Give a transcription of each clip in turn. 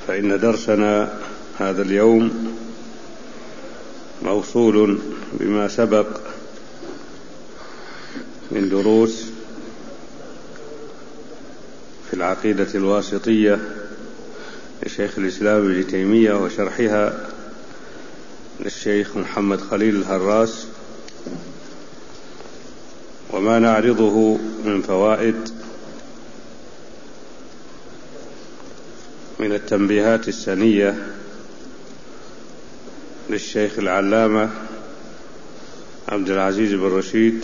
فإن درسنا هذا اليوم موصول بما سبق من دروس في العقيدة الواسطية لشيخ الإسلام ابن تيمية وشرحها للشيخ محمد خليل الهراس، وما نعرضه من فوائد من التنبيهات السنية للشيخ العلامة عبد العزيز بن رشيد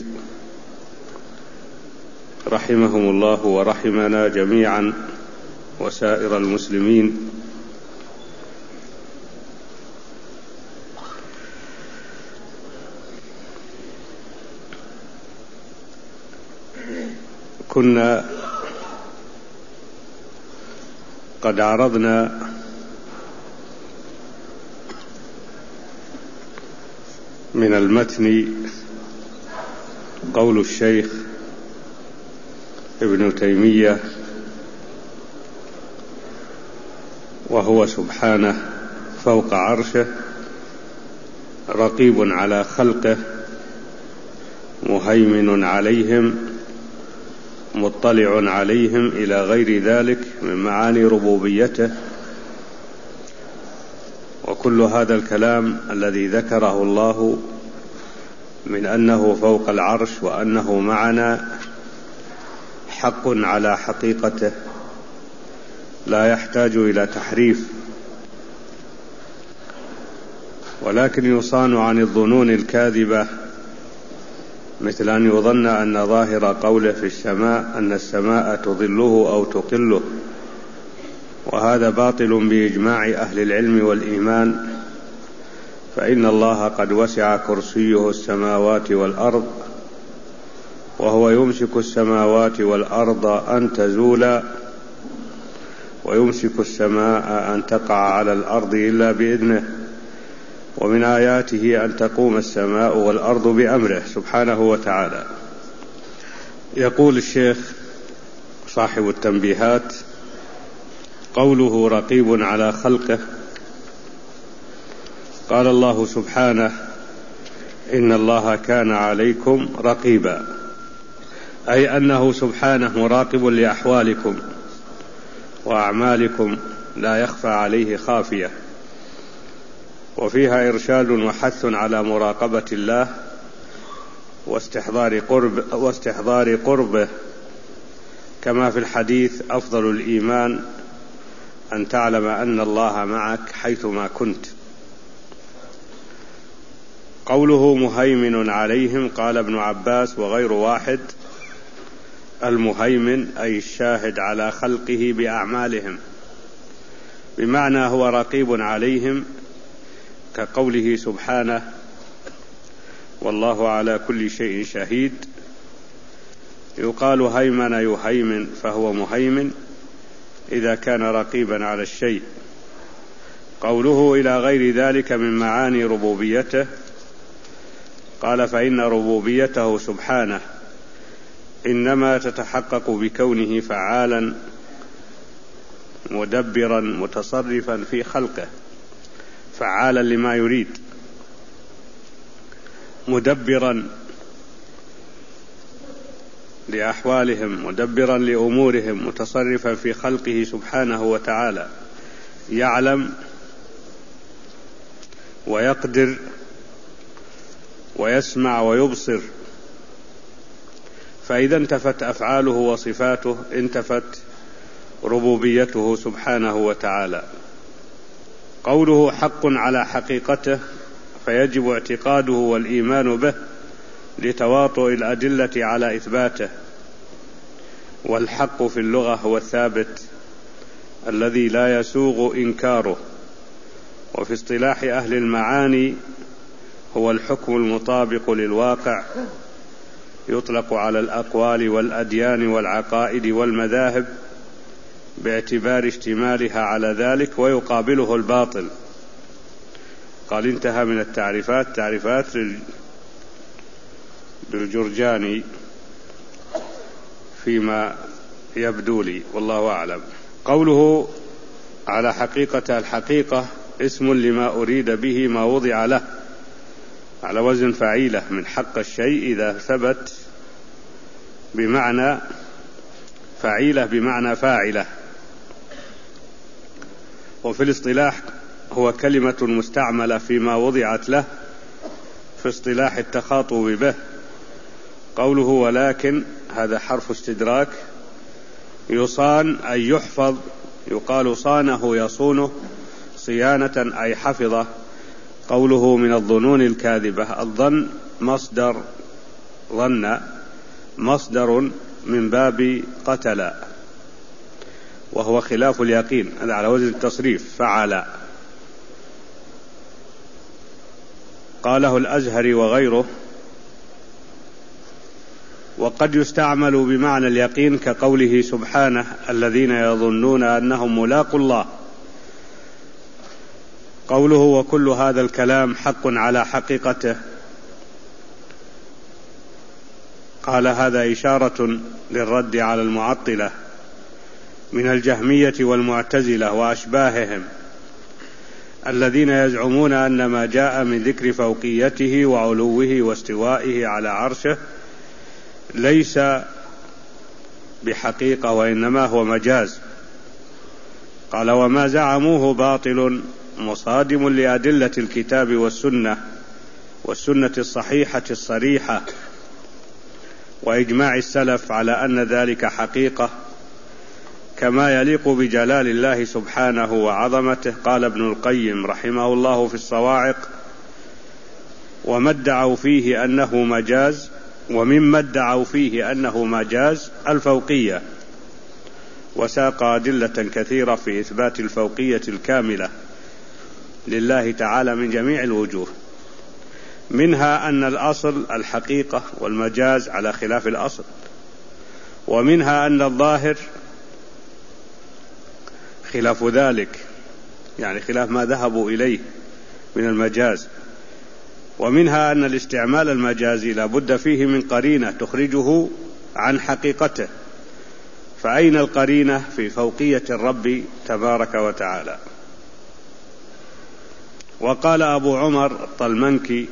رحمهم الله ورحمنا جميعا وسائر المسلمين. كنا قد عرضنا من المتن قول الشيخ ابن تيمية وهو سبحانه فوق عرشه رقيب على خلقه مهيمن عليهم مطلع عليهم إلى غير ذلك من معاني ربوبيته. وكل هذا الكلام الذي ذكره الله من أنه فوق العرش وأنه معنا حق على حقيقته لا يحتاج إلى تحريف، ولكن يصان عن الظنون الكاذبة مثل أن يظن أن ظاهر قوله في السماء أن السماء تظله أو تقله، وهذا باطل بإجماع أهل العلم والإيمان، فإن الله قد وسع كرسيه السماوات والأرض وهو يمسك السماوات والأرض أن تزولا ويمسك السماء أن تقع على الأرض إلا بإذنه، ومن آياته أن تقوم السماء والأرض بأمره سبحانه وتعالى. يقول الشيخ صاحب التنبيهات: قوله رقيب على خلقه، قال الله سبحانه: إن الله كان عليكم رقيبا، أي أنه سبحانه مراقب لأحوالكم وأعمالكم لا يخفى عليه خافية، وفيها إرشاد وحث على مراقبة الله واستحضار قربه، كما في الحديث: أفضل الإيمان أن تعلم أن الله معك حيثما كنت. قوله مهيمن عليهم، قال ابن عباس وغير واحد: المهيمن أي الشاهد على خلقه بأعمالهم، بمعنى هو رقيب عليهم، كقوله سبحانه: والله على كل شيء شهيد. يقال هيمن يهيمن، فهو مهيمن إذا كان رقيبا على الشيء. قوله إلى غير ذلك من معاني ربوبيته، قال: فإن ربوبيته سبحانه إنما تتحقق بكونه فعالا مدبرا متصرفا في خلقه، فعالا لما يريد، مدبرا لأحوالهم، مدبرا لأمورهم، متصرفا في خلقه سبحانه وتعالى، يعلم ويقدر ويسمع ويبصر. فإذا انتفت أفعاله وصفاته انتفت ربوبيته سبحانه وتعالى. قوله حق على حقيقته، فيجب اعتقاده والإيمان به لتواطؤ الأدلة على إثباته. والحق في اللغة هو الثابت الذي لا يسوغ إنكاره، وفي اصطلاح أهل المعاني هو الحكم المطابق للواقع، يطلق على الأقوال والأديان والعقائد والمذاهب باعتبار اشتمالها على ذلك، ويقابله الباطل. قال: انتهى من التعريفات. تعريفات للجرجاني فيما يبدو لي، والله أعلم. قوله على حقيقة. الحقيقة اسم لما أريد به ما وضع له، على وزن فعيلة، من حق الشيء إذا ثبت بمعنى فعيلة بمعنى فاعلة. وفي الاصطلاح هو كلمة مستعملة فيما وضعت له في اصطلاح التخاطب به. قوله ولكن هذا حرف استدراك. يصان أي يحفظ، يقال صانه يصونه صيانة أي حفظه. قوله من الظنون الكاذبة، الظن مصدر ظن، مصدر من باب قتل، وهو خلاف اليقين، هذا على وزن التصريف فعل. قاله الأزهري وغيره. وقد يستعمل بمعنى اليقين كقوله سبحانه الذين يظنون أنهم ملاقوا الله. قوله وكل هذا الكلام حق على حقيقته، قال هذا إشارة للرد على المعطلة من الجهمية والمعتزلة وأشباههم الذين يزعمون أن ما جاء من ذكر فوقيته وعلوه واستوائه على عرشه ليس بحقيقة وإنما هو مجاز. قال وما زعموه باطل مصادم لأدلة الكتاب والسنة الصحيحة الصريحة وإجماع السلف على أن ذلك حقيقة كما يليق بجلال الله سبحانه وعظمته. قال ابن القيم رحمه الله في الصواعق وما ادعوا فيه أنه مجاز، ومما ادعوا فيه أنه مجاز الفوقية، وساق أدلة كثيرة في إثبات الفوقية الكاملة لله تعالى من جميع الوجوه، منها أن الأصل الحقيقة والمجاز على خلاف الأصل، ومنها أن الظاهر خلاف ذلك، يعني خلاف ما ذهبوا إليه من المجاز، ومنها أن الاستعمال المجازي لا بد فيه من قرينة تخرجه عن حقيقته، فأين القرينة في فوقية الرب تبارك وتعالى؟ وقال أبو عمر الطلمنكي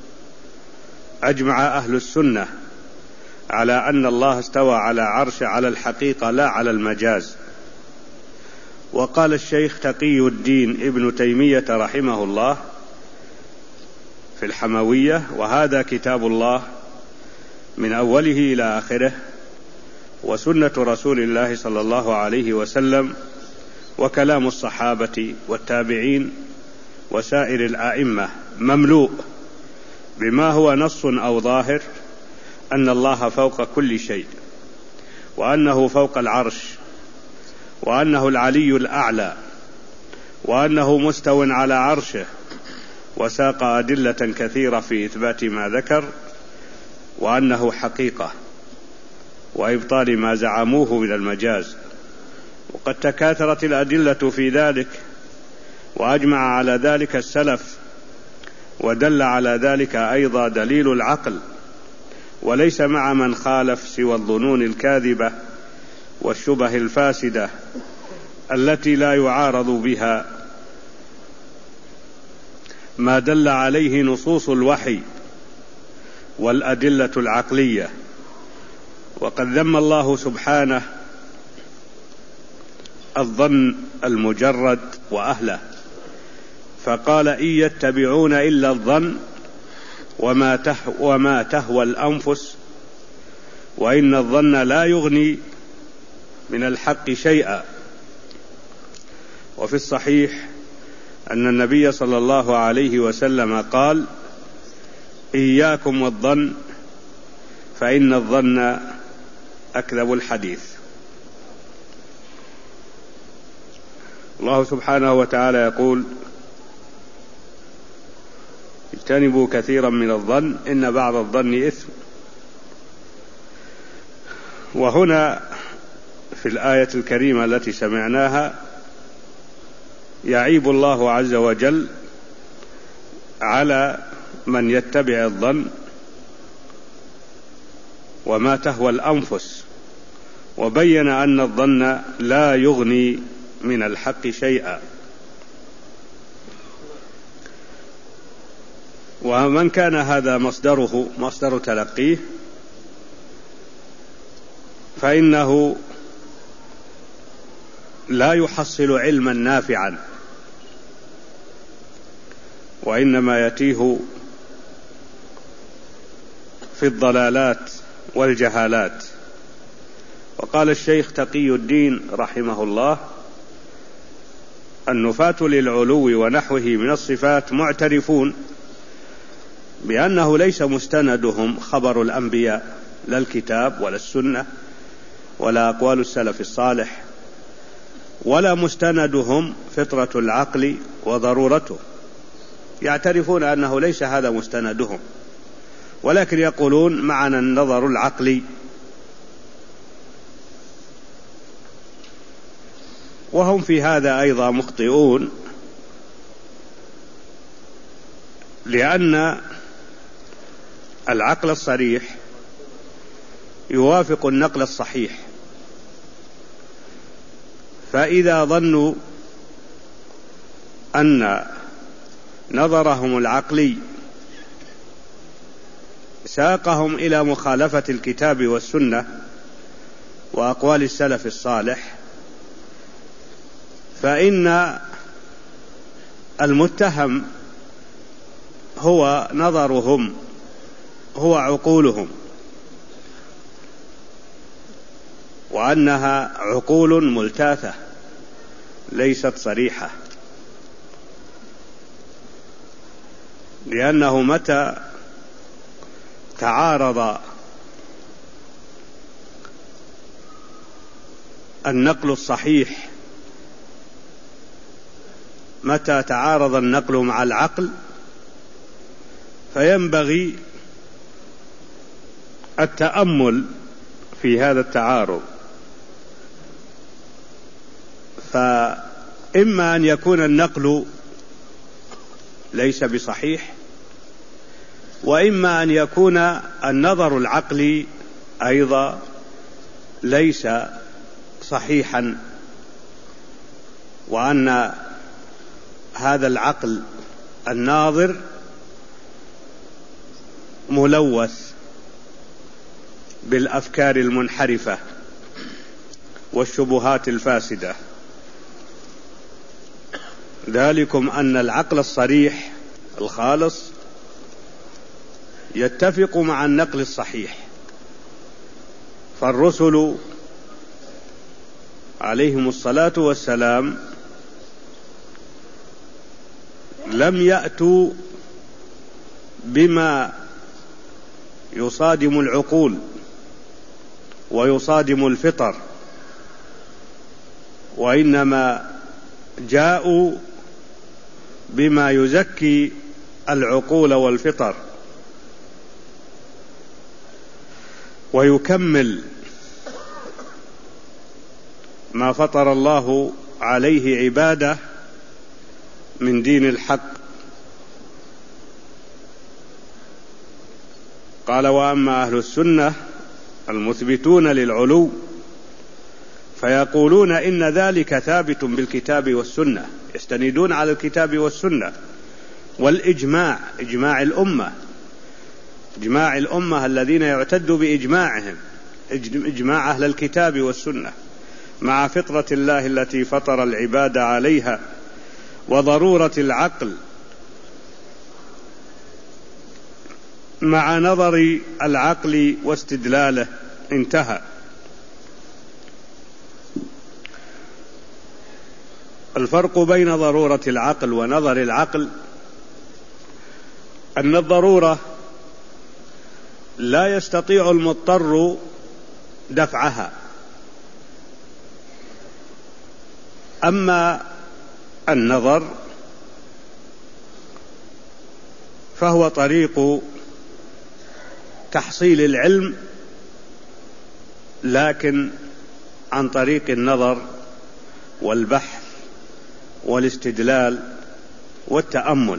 أجمع أهل السنة على أن الله استوى على عرش على الحقيقة لا على المجاز. وقال الشيخ تقي الدين ابن تيمية رحمه الله في الحموية وهذا كتاب الله من أوله إلى آخره وسنة رسول الله صلى الله عليه وسلم وكلام الصحابة والتابعين وسائر الأئمة مملوء بما هو نص أو ظاهر أن الله فوق كل شيء، وأنه فوق العرش، وأنه العلي الأعلى، وأنه مستو على عرشه، وساق أدلة كثيرة في إثبات ما ذكر وأنه حقيقة وإبطال ما زعموه من المجاز. وقد تكاثرت الأدلة في ذلك وأجمع على ذلك السلف، ودل على ذلك أيضا دليل العقل، وليس مع من خالف سوى الظنون الكاذبة والشبه الفاسدة التي لا يعارض بها ما دل عليه نصوص الوحي والأدلة العقلية. وقد ذم الله سبحانه الظن المجرد وأهله، فقال إن يتبعون إلا الظن وما تهوى الأنفس وإن الظن لا يغني من الحق شيئا. وفي الصحيح أن النبي صلى الله عليه وسلم قال إياكم والظن فإن الظن أكذب الحديث. الله سبحانه وتعالى يقول اجتنبوا كثيرا من الظن إن بعض الظن إثم. وهنا في الآية الكريمة التي سمعناها يعيب الله عز وجل على من يتبع الظن وما تهوى الأنفس، وبين أن الظن لا يغني من الحق شيئا. ومن كان هذا مصدر تلقيه فإنه لا يحصل علما نافعا، وإنما يتيه في الضلالات والجهالات. وقال الشيخ تقي الدين رحمه الله: النفاة للعلو ونحوه من الصفات معترفون بأنه ليس مستندهم خبر الأنبياء، لا الكتاب ولا السنة ولا أقوال السلف الصالح، ولا مستندهم فطرة العقل وضرورته. يعترفون أنه ليس هذا مستندهم، ولكن يقولون معنا النظر العقلي. وهم في هذا أيضا مخطئون، لأن العقل الصريح يوافق النقل الصحيح، فإذا ظنوا أن نظرهم العقلي ساقهم إلى مخالفة الكتاب والسنة وأقوال السلف الصالح، فإن المتهم هو نظرهم، هو عقولهم، وأنها عقول ملتاثة ليست صريحة، لأنه متى تعارض النقل الصحيح، متى تعارض النقل مع العقل، فينبغي التأمل في هذا التعارض. فإما أن يكون النقل ليس بصحيح، وإما أن يكون النظر العقلي أيضا ليس صحيحا، وأن هذا العقل الناظر ملوث بالأفكار المنحرفة والشبهات الفاسدة. ذلكم أن العقل الصريح الخالص يتفق مع النقل الصحيح، فالرسل عليهم الصلاة والسلام لم يأتوا بما يصادم العقول ويصادم الفطر، وإنما جاءوا بما يزكي العقول والفطر ويكمل ما فطر الله عليه عباده من دين الحق. قال: وأما أهل السنة المثبتون للعلو فيقولون إن ذلك ثابت بالكتاب والسنة، يستندون على الكتاب والسنة والإجماع، إجماع الأمة الذين يعتد بإجماعهم، إجماع أهل الكتاب والسنة، مع فطرة الله التي فطر العباد عليها وضرورة العقل مع نظر العقل واستدلاله. انتهى. الفرق بين ضرورة العقل ونظر العقل أن الضرورة لا يستطيع المضطر دفعها، أما النظر فهو طريق تحصيل العلم، لكن عن طريق النظر والبحث والاستدلال والتأمل.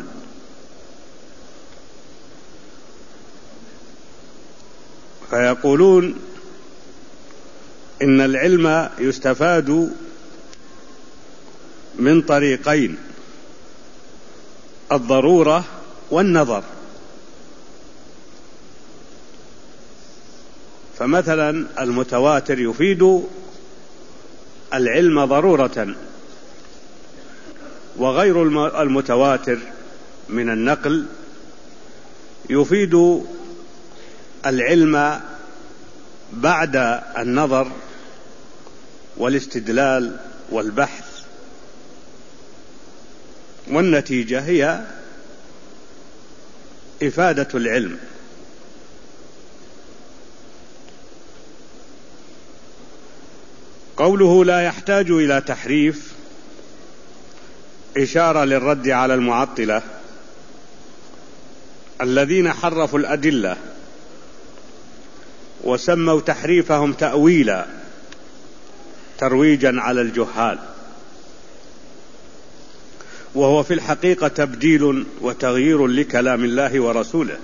فيقولون إن العلم يستفاد من طريقين: الضرورة والنظر. فمثلا المتواتر يفيد العلم ضرورة، وغير المتواتر من النقل يفيد العلم بعد النظر والاستدلال والبحث، والنتيجة هي إفادة العلم. قوله لا يحتاج إلى تحريف إشارة للرد على المعطلة الذين حرفوا الأدلة وسموا تحريفهم تأويلا ترويجا على الجهال، وهو في الحقيقة تبديل وتغيير لكلام الله ورسوله.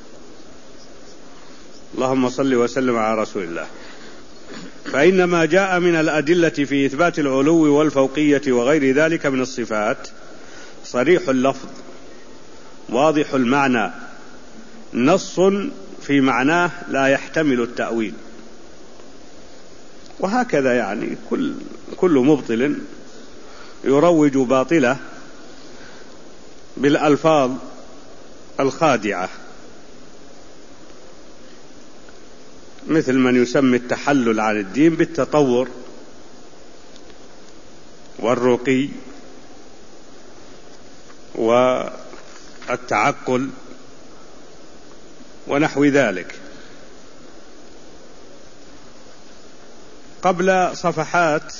اللهم صل وسلم على رسول الله. فإن ما جاء من الأدلة في إثبات العلو والفوقية وغير ذلك من الصفات صريح اللفظ واضح المعنى، نص في معناه لا يحتمل التأويل. وهكذا يعني كل مبطل يروج باطله بالألفاظ الخادعة، مثل من يسمي التحلل عن الدين بالتطور والرقي والتعقل ونحو ذلك. قبل صفحات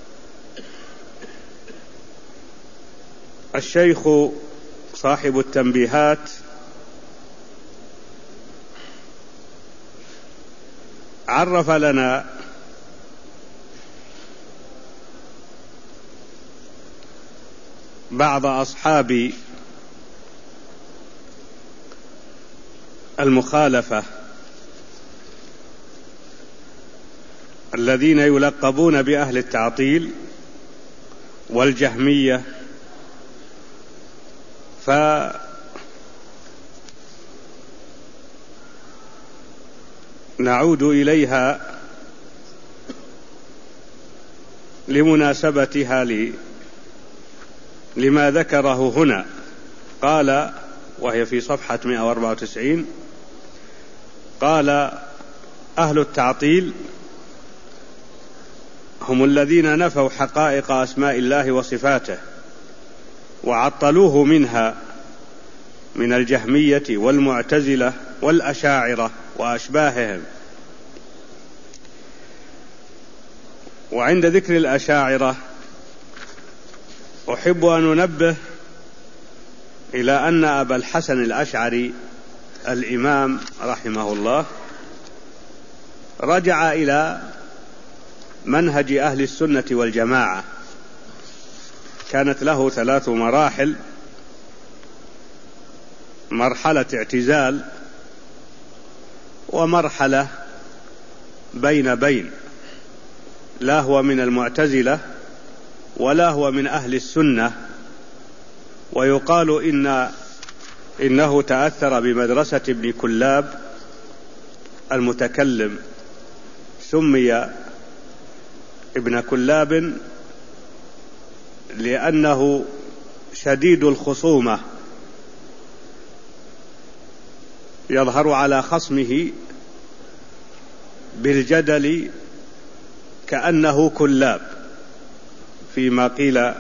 الشيخ صاحب التنبيهات عرف لنا بعض أصحاب المخالفة الذين يلقبون بأهل التعطيل والجهمية، فنعود إليها لمناسبتها لما ذكره هنا. قال، وهي في صفحة 194، قال: أهل التعطيل هم الذين نفوا حقائق أسماء الله وصفاته وعطلوه منها من الجهمية والمعتزلة والأشاعرة وأشباههم. وعند ذكر الأشاعرة أحب أن أنبه إلى أن أبا الحسن الأشعري الإمام رحمه الله رجع إلى منهج أهل السنة والجماعة. كانت له 3 مراحل: مرحلة اعتزال، ومرحلة بين، لا هو من المعتزلة ولا هو من أهل السنة. ويقال إنه تأثر بمدرسة ابن كلاب المتكلم، سمي ابن كلاب لأنه شديد الخصومة، يظهر على خصمه بالجدل كأنه كلاب، فيما قيل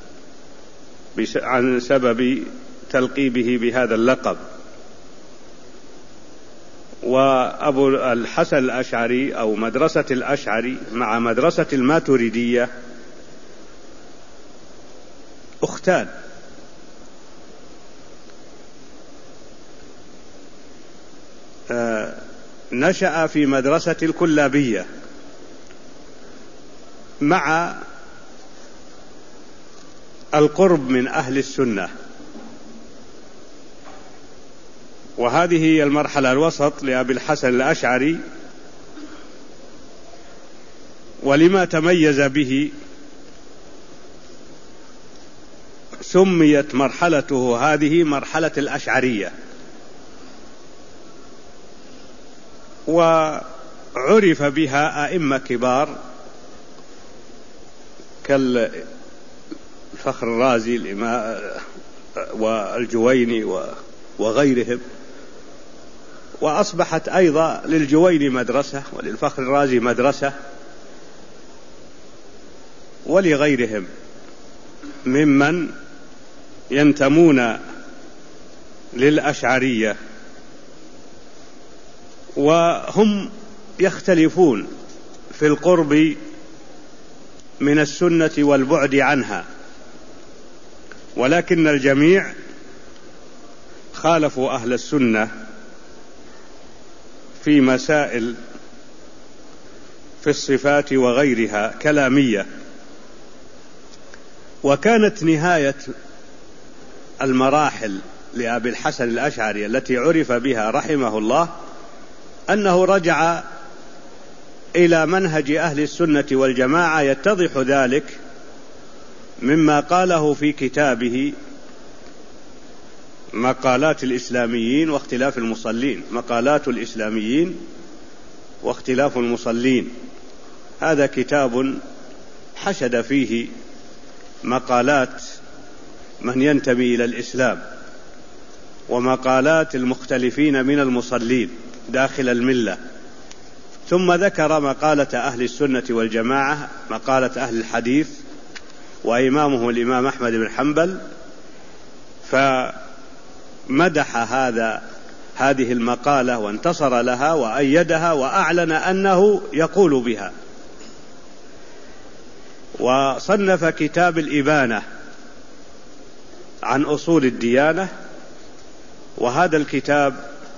عن سبب تلقيبه بهذا اللقب. وأبو الحسن الأشعري أو مدرسة الأشعري مع مدرسة الماتريدية أختان، نشأ في مدرسة الكلابية مع القرب من أهل السنة، وهذه هي المرحلة الوسط لأبي الحسن الأشعري. ولما تميز به سميت مرحلته هذه مرحلة الأشعرية، وعرف بها أئمة كبار كالفخر الرازي والجويني وغيرهم، وأصبحت أيضا للجويني مدرسة وللفخر الرازي مدرسة ولغيرهم ممن ينتمون للأشعرية، وهم يختلفون في القرب من السنة والبعد عنها، ولكن الجميع خالفوا أهل السنة في مسائل في الصفات وغيرها كلامية. وكانت نهاية المراحل لأبي الحسن الأشعري التي عرف بها رحمه الله أنه رجع إلى منهج أهل السنة والجماعة، يتضح ذلك مما قاله في كتابه مقالات الإسلاميين واختلاف المصلين، مقالات الإسلاميين واختلاف المصلين. هذا كتاب حشد فيه مقالات من ينتمي إلى الإسلام ومقالات المختلفين من المصلين داخل الملة، ثم ذكر مقالة أهل السنة والجماعة، مقالة أهل الحديث وإمامه الإمام أحمد بن حنبل، فمدح هذه المقالة وانتصر لها وأيدها وأعلن أنه يقول بها. وصنف كتاب الإبانة عن أصول الديانة، وهذا الكتاب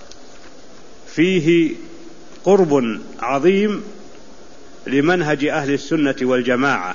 فيه قرب عظيم لمنهج أهل السنة والجماعة،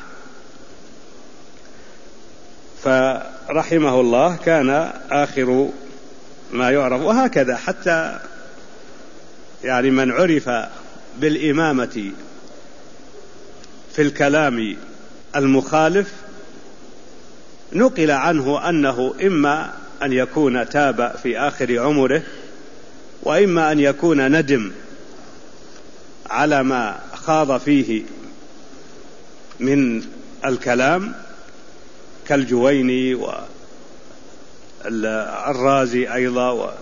فرحمه الله كان آخر ما يعرف. وهكذا حتى يعني من عرف بالإمامة في الكلام المخالف نقل عنه أنه إما أن يكون تاب في آخر عمره، وإما أن يكون ندم على ما خاض فيه من الكلام كالجويني والرازي أيضا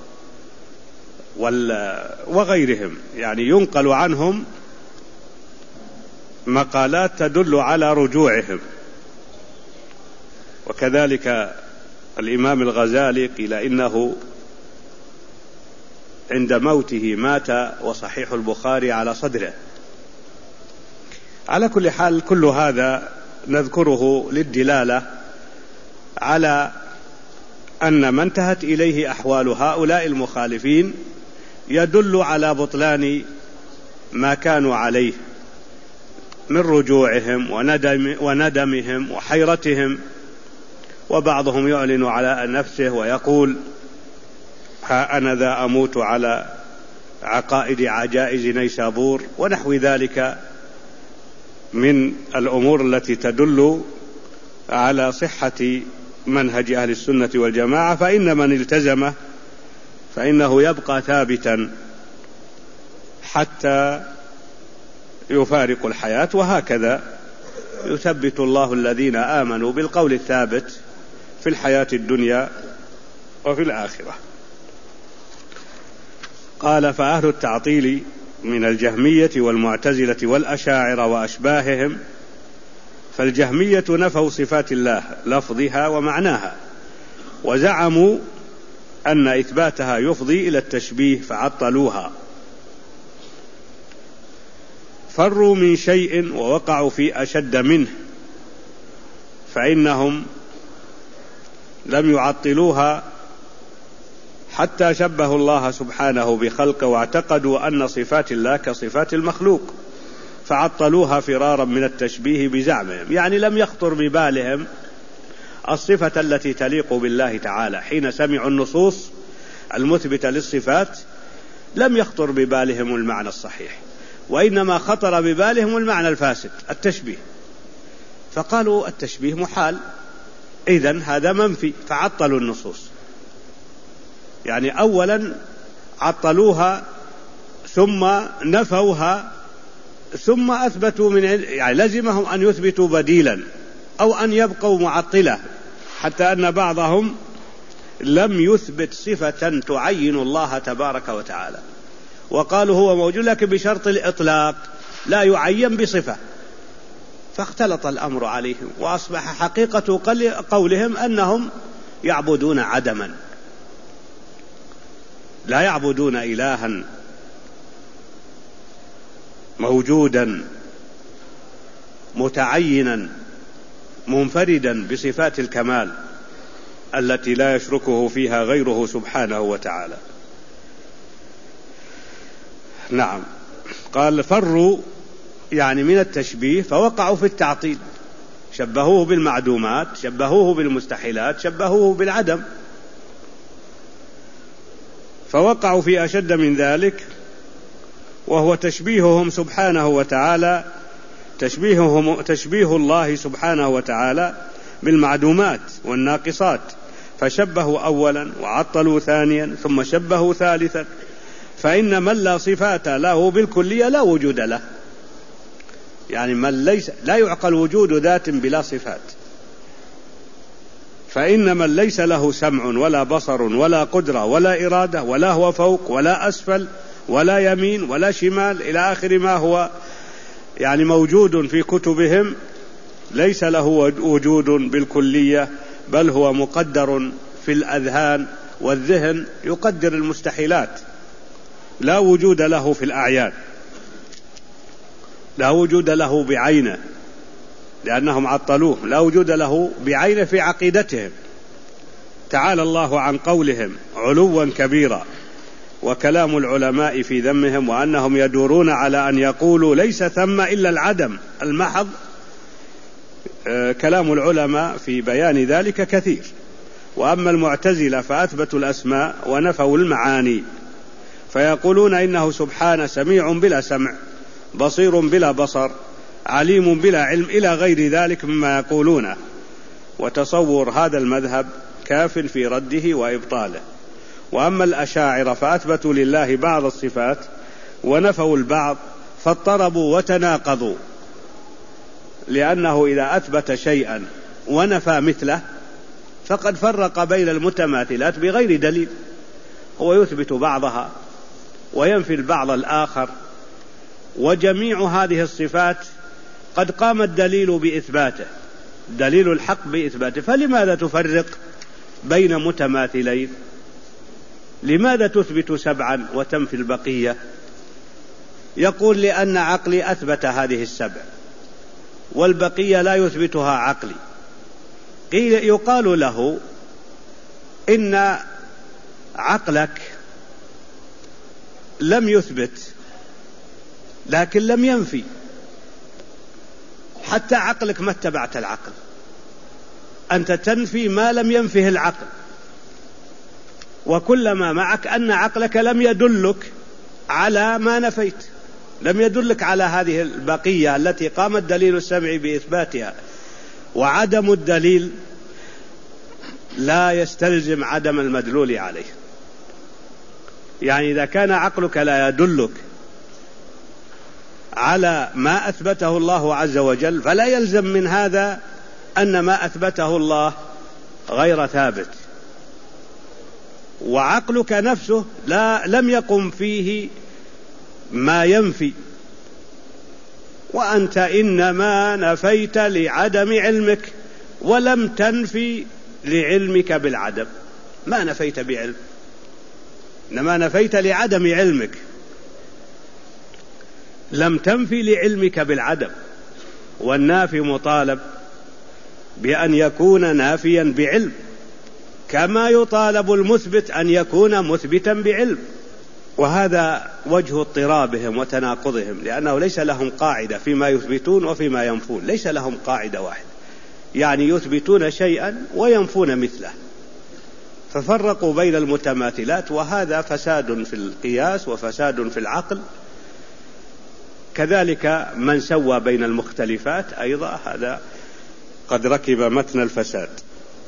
وغيرهم، يعني ينقل عنهم مقالات تدل على رجوعهم. وكذلك الإمام الغزالي قيل إنه عند موته مات وصحيح البخاري على صدره. على كل حال كل هذا نذكره للدلالة على أن ما انتهت إليه أحوال هؤلاء المخالفين يدل على بطلان ما كانوا عليه من رجوعهم وندمهم وحيرتهم. وبعضهم يعلن على نفسه ويقول ها أنا ذا أموت على عقائد عجائز نيسابور ونحو ذلك من الأمور التي تدل على صحة منهج أهل السنة والجماعة، فإن من التزمه فإنه يبقى ثابتا حتى يفارق الحياة. وهكذا يثبت الله الذين آمنوا بالقول الثابت في الحياة الدنيا وفي الآخرة. قال فأهل التعطيل من الجهمية والمعتزلة والأشاعرة وأشباههم، فالجهمية نفوا صفات الله لفظها ومعناها، وزعموا أن إثباتها يفضي إلى التشبيه فعطلوها، فروا من شيء ووقعوا في أشد منه، فإنهم لم يعطلوها حتى شبهوا الله سبحانه بخلقه واعتقدوا أن صفات الله كصفات المخلوق، فعطلوها فرارا من التشبيه بزعمهم. يعني لم يخطر ببالهم الصفة التي تليق بالله تعالى حين سمعوا النصوص المثبتة للصفات، لم يخطر ببالهم المعنى الصحيح، وإنما خطر ببالهم المعنى الفاسد التشبيه، فقالوا التشبيه محال إذن هذا منفي، فعطلوا النصوص. يعني أولا عطلوها ثم نفوها ثم أثبتوا يعني لزمهم أن يثبتوا بديلا أو أن يبقوا معطلة، حتى أن بعضهم لم يثبت صفة تعين الله تبارك وتعالى، وقالوا هو موجود لكن بشرط الإطلاق لا يعين بصفة، فاختلط الأمر عليهم، وأصبح حقيقة قولهم أنهم يعبدون عدما، لا يعبدون إلها موجودا متعينا منفردا بصفات الكمال التي لا يشركه فيها غيره سبحانه وتعالى. نعم. قال فروا يعني من التشبيه فوقعوا في التعطيل، شبهوه بالمعدومات، شبهوه بالمستحيلات، شبهوه بالعدم، فوقعوا في أشد من ذلك، وهو تشبيههم سبحانه وتعالى، تشبيه الله سبحانه وتعالى بالمعدومات والناقصات، فشبهوا أولا وعطلوا ثانيا ثم شبهوا ثالثا، فإن من لا صفات له بالكلية لا وجود له، يعني من لا يعقل وجود ذات بلا صفات، فإن من ليس له سمع ولا بصر ولا قدرة ولا إرادة ولا هو فوق ولا أسفل ولا يمين ولا شمال إلى آخر ما هو يعني موجود في كتبهم، ليس له وجود بالكلية، بل هو مقدر في الأذهان والذهن، يقدر المستحيلات، لا وجود له في الأعيان، لا وجود له بعينه لأنهم عطلوه، لا وجود له بعينه في عقيدتهم. تعالى الله عن قولهم علوا كبيرا، وكلام العلماء في ذمهم وأنهم يدورون على أن يقولوا ليس ثم إلا العدم المحض. كلام العلماء في بيان ذلك كثير. وأما المعتزلة فأثبتوا الأسماء ونفوا المعاني، فيقولون إنه سبحانه سميع بلا سمع، بصير بلا بصر، عليم بلا علم، إلى غير ذلك مما يقولونه. وتصور هذا المذهب كاف في رده وإبطاله. وأما الأشاعرة فأثبتوا لله بعض الصفات ونفوا البعض، فاضطربوا وتناقضوا، لأنه إذا أثبت شيئا ونفى مثله فقد فرق بين المتماثلات بغير دليل، هو يثبت بعضها وينفي البعض الآخر، وجميع هذه الصفات قد قام الدليل بإثباته، دليل الحق بإثباته، فلماذا تفرق بين متماثلين؟ لماذا تثبت 7 وتنفي البقية؟ يقول لأن عقلي أثبت هذه 7 والبقية لا يثبتها عقلي. يقال له إن عقلك لم يثبت لكن لم ينفي، حتى عقلك ما اتبعت العقل، أنت تنفي ما لم ينفه العقل، وكلما معك أن عقلك لم يدلك على ما نفيت، لم يدلك على هذه البقية التي قام الدليل السمعي بإثباتها. وعدم الدليل لا يستلزم عدم المدلول عليه، يعني إذا كان عقلك لا يدلك على ما أثبته الله عز وجل فلا يلزم من هذا أن ما أثبته الله غير ثابت. وعقلك نفسه لم يقم فيه ما ينفي، وأنت إنما نفيت لعدم علمك ولم تنفي لعلمك بالعدم، ما نفيت بعلم، إنما نفيت لعدم علمك، لم تنفي لعلمك بالعدم. والنافي مطالب بأن يكون نافيا بعلم، كما يطالب المثبت أن يكون مثبتا بعلم. وهذا وجه اضطرابهم وتناقضهم، لأنه ليس لهم قاعدة فيما يثبتون وفيما ينفون، ليس لهم قاعدة واحدة، يعني يثبتون شيئا وينفون مثله، ففرقوا بين المتماثلات، وهذا فساد في القياس وفساد في العقل. كذلك من سوى بين المختلفات أيضا هذا قد ركب متن الفساد.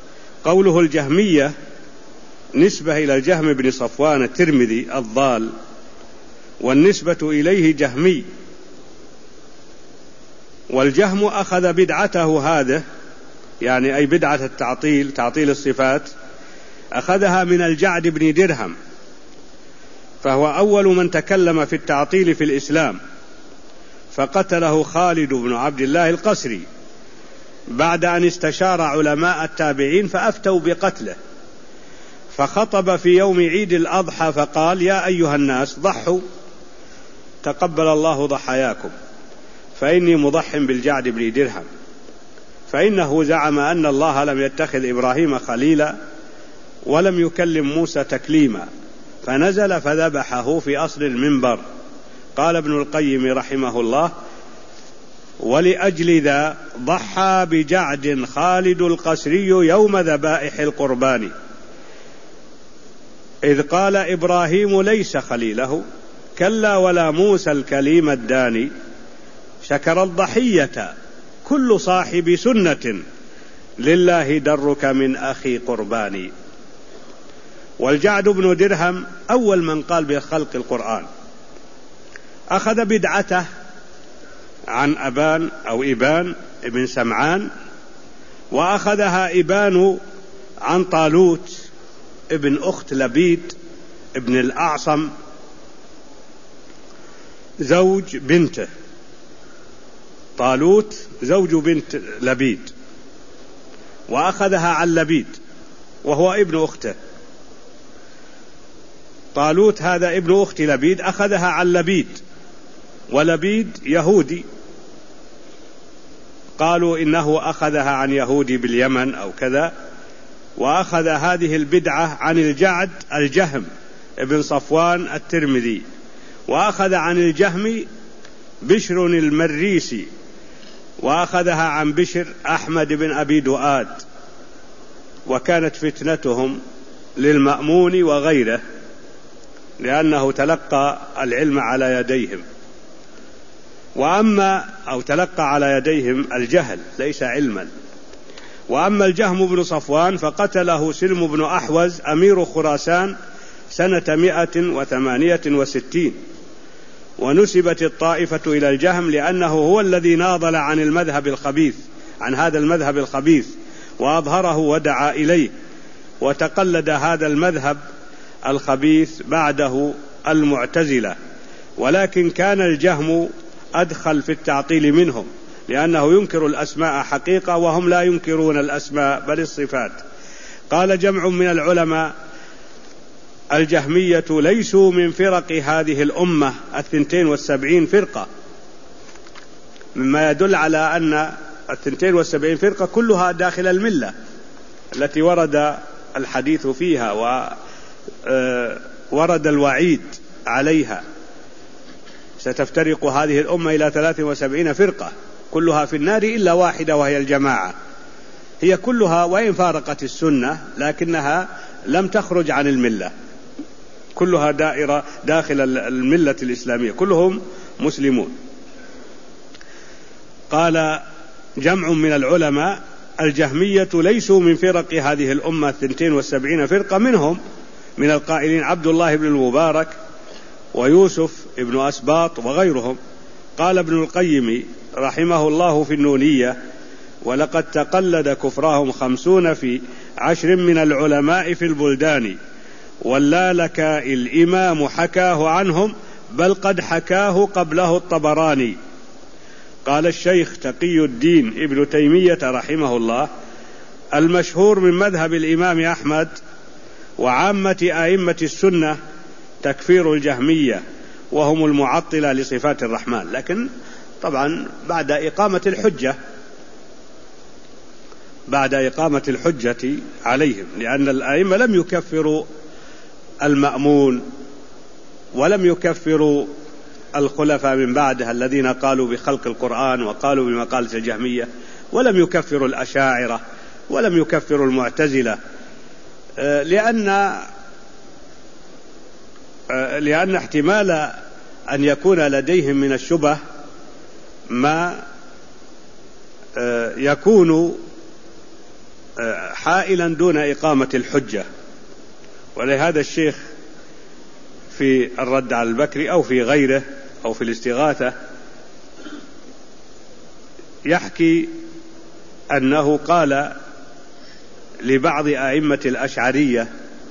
قوله الجهمية نسبة إلى الجهم بن صفوان الترمذي الضال، والنسبة إليه جهمي. والجهم أخذ بدعته هذه، يعني أي بدعة التعطيل، تعطيل الصفات، أخذها من الجعد بن درهم، فهو أول من تكلم في التعطيل في الإسلام، فقتله خالد بن عبد الله القسري بعد أن استشار علماء التابعين فأفتوا بقتله. فخطب في يوم عيد الأضحى فقال: يا أيها الناس ضحوا تقبل الله ضحاياكم، فإني مضح بالجعد بن درهم، فإنه زعم أن الله لم يتخذ إبراهيم خليلا ولم يكلم موسى تكليما، فنزل فذبحه في أصل المنبر. قال ابن القيم رحمه الله: ولأجل ذا ضحى بجعد خالد القسري يوم ذبائح القربان، إذ قال إبراهيم ليس خليله كلا ولا موسى الكليم الداني، شكر الضحية كل صاحب سنة لله درك من أخي قرباني. والجعد بن درهم أول من قال بخلق القرآن، أخذ بدعته عن أبان أو إبان ابن سمعان، وأخذها إبان عن طالوت ابن أخت لبيد ابن الأعصم زوج بنته، طالوت زوج بنت لبيد، وأخذها عن لبيد وهو ابن أخته. طالوت هذا ابن أخت لبيد أخذها عن لبيد، ولبيد يهودي، قالوا إنه أخذها عن يهودي باليمن أو كذا. وأخذ هذه البدعة عن الجعد الجهم ابن صفوان الترمذي، وأخذ عن الجهم بشر المريسي، وأخذها عن بشر أحمد بن أبي دؤاد. وكانت فتنتهم للمأمون وغيره، لأنه تلقى العلم على يديهم، أو تلقى على يديهم الجهل ليس علما. وأما الجهم بن صفوان فقتله سلم بن أحوز أمير خراسان سنة 168، ونسبت الطائفة إلى الجهم لأنه هو الذي ناضل عن المذهب الخبيث، عن هذا المذهب الخبيث، وأظهره ودعا إليه، وتقلد هذا المذهب الخبيث بعده المعتزلة. ولكن كان الجهم أدخل في التعطيل منهم، لأنه ينكر الأسماء حقيقة وهم لا ينكرون الأسماء بل الصفات. قال جمع من العلماء: الجهمية ليسوا من فرق هذه الأمة 72 فرقة، مما يدل على أن 72 فرقة كلها داخل الملة التي ورد الحديث فيها وورد الوعيد عليها. ستفترق هذه الأمة إلى 73 فرقة كلها في النار إلا واحدة وهي الجماعة، هي كلها وإن فارقت السنة لكنها لم تخرج عن الملة، كلها دائرة داخل الملة الإسلامية، كلهم مسلمون. قال جمع من العلماء: الجهمية ليسوا من فرق هذه الأمة 72 فرقة، منهم من القائلين عبد الله بن المبارك ويوسف ابن أسباط وغيرهم. قال ابن القيم رحمه الله في النونية: ولقد تقلد كفرهم 50 في 10 من العلماء في البلدان، واللالكائي الإمام حكاه عنهم، بل قد حكاه قبله الطبراني. قال الشيخ تقي الدين ابن تيمية رحمه الله: المشهور من مذهب الإمام أحمد وعامة أئمة السنة تكفير الجهمية، وهم المعطلة لصفات الرحمن، لكن طبعا بعد إقامة الحجة عليهم، لأن الأئمة لم يكفروا المأمون ولم يكفروا الخلفاء من بعدها الذين قالوا بخلق القرآن وقالوا بمقالة الجهمية، ولم يكفروا الأشاعرة ولم يكفروا المعتزلة، لأن احتمال أن يكون لديهم من الشبه ما يكون حائلا دون إقامة الحجة. ولهذا الشيخ في الرد على البكري أو في غيره أو في الاستغاثة يحكي أنه قال لبعض أئمة الأشعرية: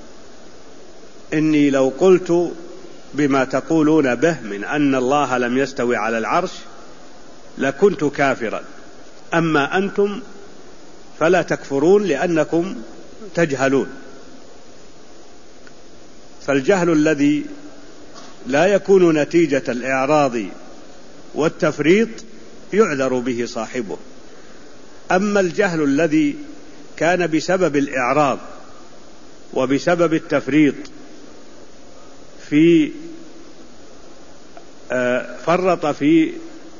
إني لو قلت بما تقولون به من أن الله لم يستوي على العرش لكنت كافرا، أما أنتم فلا تكفرون لأنكم تجهلون. فالجهل الذي لا يكون نتيجة الإعراض والتفريط يعذر به صاحبه، أما الجهل الذي كان بسبب الإعراض وبسبب التفريط في فرط في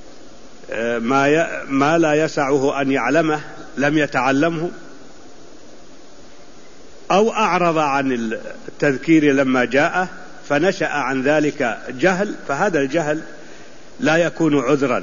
ما لا يسعه أن يعلمه لم يتعلمه، أو أعرض عن التذكير لما جاءه فنشأ عن ذلك جهل، فهذا الجهل لا يكون عذرا.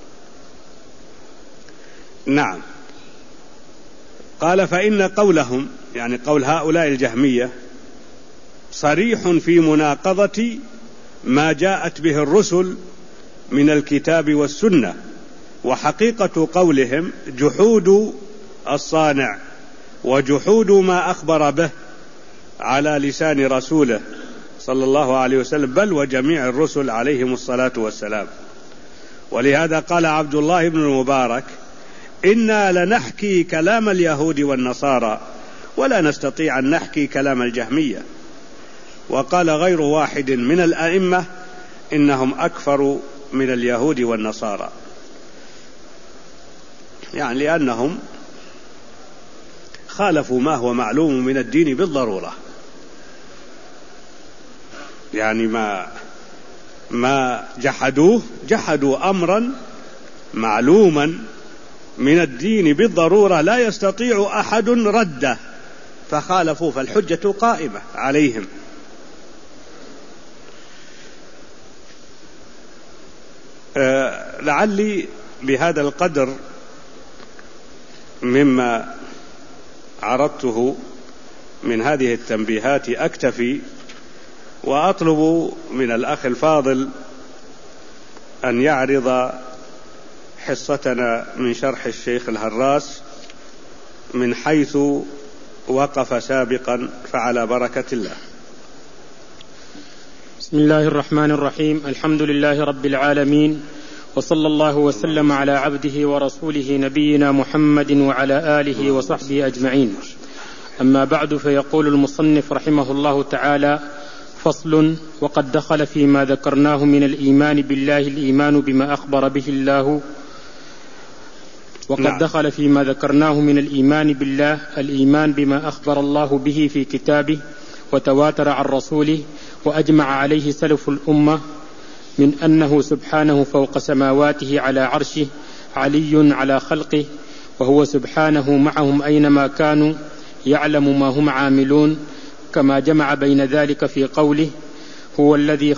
نعم. قال: فإن قولهم، يعني قول هؤلاء الجهمية، صريح في مناقضة ما جاءت به الرسل من الكتاب والسنة، وحقيقة قولهم جحود الصانع وجحود ما أخبر به على لسان رسوله صلى الله عليه وسلم، بل وجميع الرسل عليهم الصلاة والسلام. ولهذا قال عبد الله بن المبارك: إنا لنحكي كلام اليهود والنصارى ولا نستطيع أن نحكي كلام الجهمية. وقال غير واحد من الأئمة: إنهم أكفر من اليهود والنصارى، يعني لأنهم خالفوا ما هو معلوم من الدين بالضرورة، يعني ما جحدوا أمرا معلوما من الدين بالضرورة لا يستطيع أحد رده، فخالفوا، فالحجة قائمة عليهم. لعلي بهذا القدر مما عرضته من هذه التنبيهات أكتفي، وأطلب من الأخ الفاضل أن يعرض حصتنا من شرح الشيخ الهراس من حيث وقف سابقا، فعلى بركة الله. بسم الله الرحمن الرحيم. الحمد لله رب العالمين، وصلى الله وسلم على عبده ورسوله نبينا محمد وعلى آله وصحبه أجمعين. أما بعد، فيقول المصنف رحمه الله تعالى: فصل. وقد دخل فيما ذكرناه من الإيمان بالله الإيمان بما أخبر به الله دخل فيما ذكرناه من الإيمان بالله الإيمان بما أخبر الله به في كتابه وتواتر عن رسوله وأجمع عليه سلف الأمة من أنه سبحانه فوق سماواته على عرشه علي على خلقه، وهو سبحانه معهم أينما كانوا يعلم ما هم عاملون، كما جمع بين ذلك في قوله: هو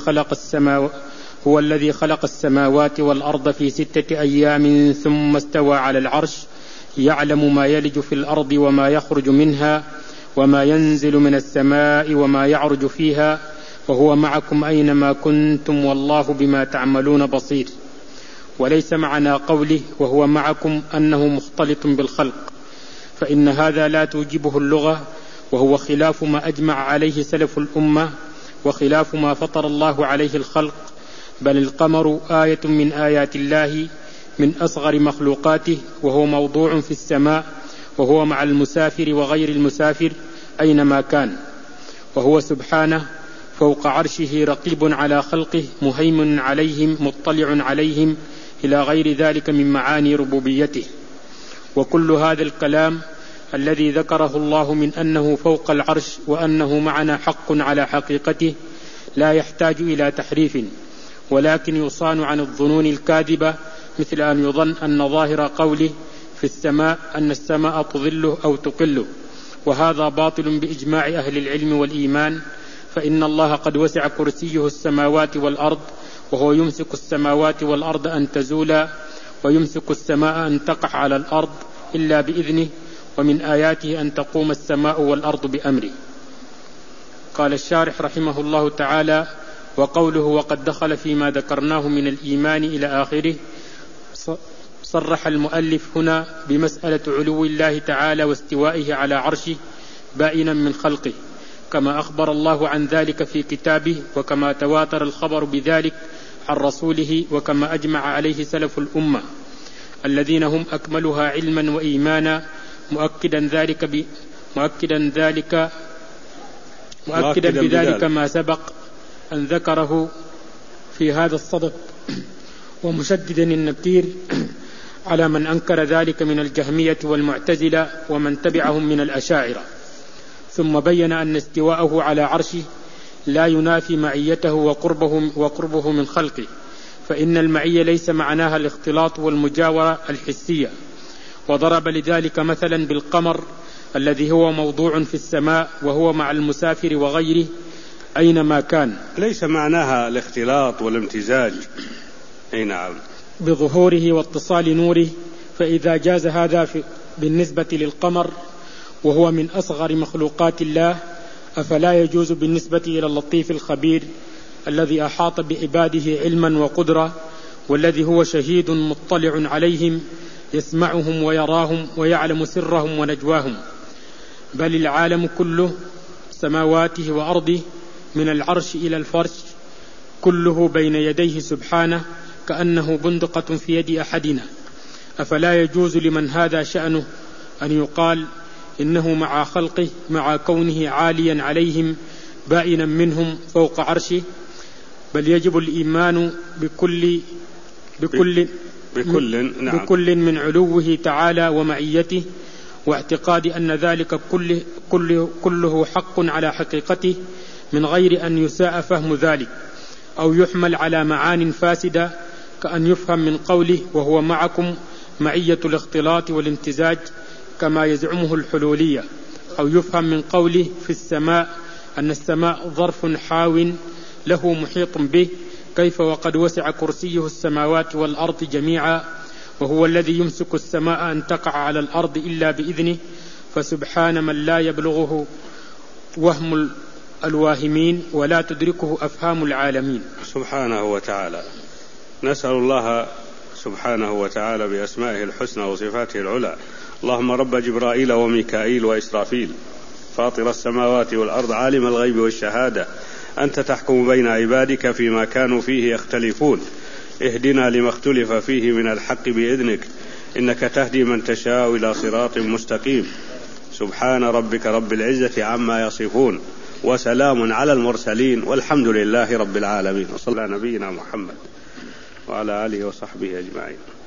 الذي خلق السماوات والأرض في 6 أيام ثم استوى على العرش يعلم ما يلج في الأرض وما يخرج منها وما ينزل من السماء وما يعرج فيها وهو معكم أينما كنتم والله بما تعملون بصير. وليس معنى قوله وهو معكم أنه مختلط بالخلق، فإن هذا لا توجبه اللغة، وهو خلاف ما أجمع عليه سلف الأمة وخلاف ما فطر الله عليه الخلق، بل القمر آية من آيات الله من أصغر مخلوقاته، وهو موضوع في السماء، وهو مع المسافر وغير المسافر أينما كان، وهو سبحانه فوق عرشه رقيب على خلقه مهيمن عليهم مطلع عليهم، إلى غير ذلك من معاني ربوبيته. وكل هذا الكلام الذي ذكره الله من أنه فوق العرش وأنه معنا حق على حقيقته لا يحتاج إلى تحريف، ولكن يصان عن الظنون الكاذبة، مثل أن يظن أن ظاهر قوله في السماء أن السماء تظله أو تقله، وهذا باطل بإجماع أهل العلم والإيمان، فإن الله قد وسع كرسيه السماوات والأرض، وهو يمسك السماوات والأرض أن تزولا، ويمسك السماء أن تقع على الأرض إلا بإذنه، ومن آياته أن تقوم السماء والأرض بأمره. قال الشارح رحمه الله تعالى: وقوله وقد دخل فيما ذكرناه من الإيمان إلى آخره، صرح المؤلف هنا بمسألة علو الله تعالى واستوائه على عرشه بائنا من خلقه، كما أخبر الله عن ذلك في كتابه، وكما تواتر الخبر بذلك عن رسوله، وكما أجمع عليه سلف الأمة الذين هم أكملها علما وإيمانا، مؤكدا بذلك ما سبق أن ذكره في هذا الصدد، ومشددا النكير على من أنكر ذلك من الجهمية والمعتزلة ومن تبعهم من الأشاعرة. ثم بين أن استواءه على عرشه لا ينافي معيته وقربه من خلقه، فإن المعية ليس معناها الاختلاط والمجاورة الحسية، وضرب لذلك مثلا بالقمر الذي هو موضوع في السماء وهو مع المسافر وغيره أينما كان، ليس معناها الاختلاط والامتزاج. أي نعم، بظهوره واتصال نوره. فإذا جاز هذا بالنسبة للقمر وهو من أصغر مخلوقات الله، أفلا يجوز بالنسبة إلى اللطيف الخبير الذي أحاط بعباده علما وقدرة، والذي هو شهيد مطلع عليهم يسمعهم ويراهم ويعلم سرهم ونجواهم؟ بل العالم كله سماواته وأرضه من العرش إلى الفرش كله بين يديه سبحانه كأنه بندقة في يد أحدنا. أفلا يجوز لمن هذا شأنه أن يقال إنه مع خلقه مع كونه عاليا عليهم بائنا منهم فوق عرشه؟ بل يجب الإيمان بكل من علوه تعالى ومعيته، واعتقاد أن ذلك كله حق على حقيقته، من غير أن يساء فهم ذلك أو يحمل على معان فاسدة، كأن يفهم من قوله وهو معكم معية الاختلاط والامتزاج كما يزعمه الحلولية، أو يفهم من قوله في السماء أن السماء ظرف حاو له محيط به، كيف وقد وسع كرسيه السماوات والأرض جميعا، وهو الذي يمسك السماء أن تقع على الأرض إلا بإذنه، فسبحان من لا يبلغه وهم الواهمين ولا تدركه أفهام العالمين سبحانه وتعالى. نسأل الله سبحانه وتعالى بأسمائه الحسنى وصفاته العلى: اللهم رب جبرائيل وميكائيل وإسرافيل، فاطر السماوات والأرض، عالم الغيب والشهادة، أنت تحكم بين عبادك فيما كانوا فيه يختلفون، اهدنا لما اختلف فيه من الحق بإذنك، إنك تهدي من تشاء إلى صراط مستقيم. سبحان ربك رب العزة عما يصفون، وسلام على المرسلين، والحمد لله رب العالمين. وصلى على نبينا محمد وعلى آله وصحبه أجمعين.